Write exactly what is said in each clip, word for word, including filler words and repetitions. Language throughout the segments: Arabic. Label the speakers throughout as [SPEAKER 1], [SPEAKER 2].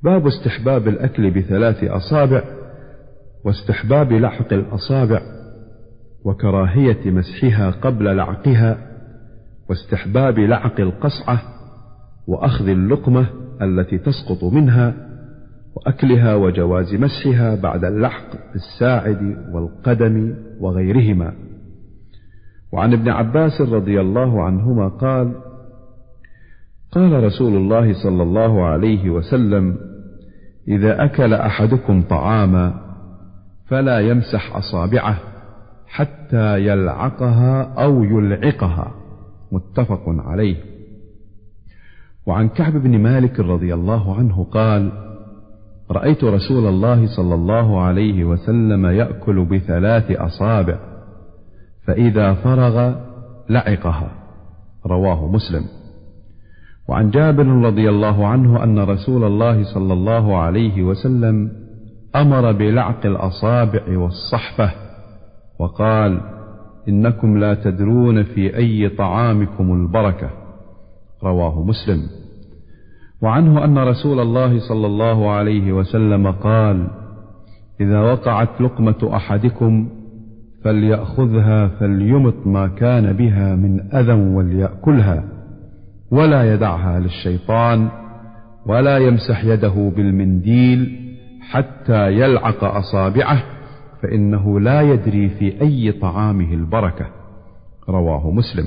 [SPEAKER 1] باب استحباب الأكل بثلاث أصابع، واستحباب لعق الأصابع، وكراهية مسحها قبل لعقها، واستحباب لعق القصعة، وأخذ اللقمة التي تسقط منها، وأكلها، وجواز مسحها بعد اللحق في الساعد والقدم وغيرهما. وعن ابن عباس رضي الله عنهما قال: قال رسول الله صلى الله عليه وسلم: إذا أكل أحدكم طعاما فلا يمسح أصابعه حتى يلعقها أو يلعقها، متفق عليه. وعن كعب بن مالك رضي الله عنه قال: رأيت رسول الله صلى الله عليه وسلم يأكل بثلاث أصابع، فإذا فرغ لعقها، رواه مسلم. وعن جابر رضي الله عنه أن رسول الله صلى الله عليه وسلم أمر بلعق الأصابع والصحفة، وقال: إنكم لا تدرون في أي طعامكم البركة، رواه مسلم. وعنه أن رسول الله صلى الله عليه وسلم قال: إذا وقعت لقمة أحدكم فليأخذها فليمط ما كان بها من أذى وليأكلها، ولا يدعها للشيطان، ولا يمسح يده بالمنديل حتى يلعق أصابعه، فإنه لا يدري في أي طعامه البركة، رواه مسلم.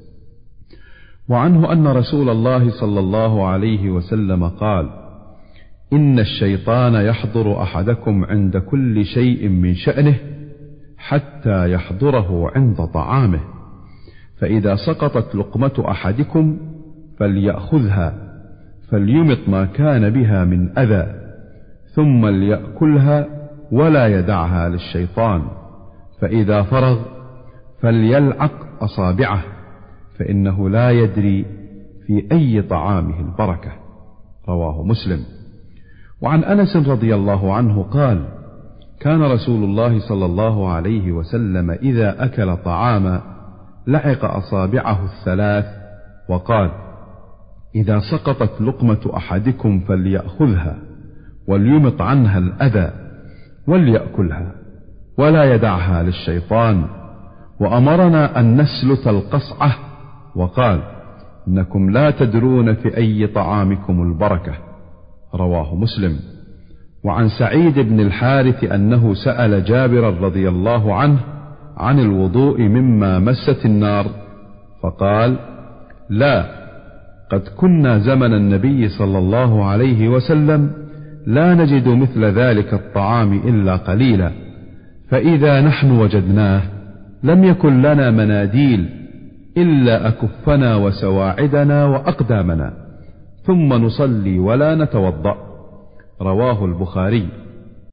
[SPEAKER 1] وعنه أن رسول الله صلى الله عليه وسلم قال: إن الشيطان يحضر أحدكم عند كل شيء من شأنه حتى يحضره عند طعامه، فإذا سقطت لقمة أحدكم فليأخذها فليمط ما كان بها من أذى، ثم ليأكلها ولا يدعها للشيطان، فإذا فرغ فليلعق أصابعه، فإنه لا يدري في أي طعامه البركة، رواه مسلم. وعن أنس رضي الله عنه قال: كان رسول الله صلى الله عليه وسلم إذا أكل طعاما لعق أصابعه الثلاث، وقال: إذا سقطت لقمة أحدكم فليأخذها وليمط عنها الأذى وليأكلها ولا يدعها للشيطان. وأمرنا أن نسلت القصعة، وقال: إنكم لا تدرون في أي طعامكم البركة، رواه مسلم. وعن سعيد بن الحارث أنه سأل جابر رضي الله عنه عن الوضوء مما مست النار، فقال: لا، قد كنا زمن النبي صلى الله عليه وسلم لا نجد مثل ذلك الطعام إلا قليلا، فإذا نحن وجدناه لم يكن لنا مناديل إلا أكفنا وسواعدنا وأقدامنا، ثم نصلي ولا نتوضأ، رواه البخاري.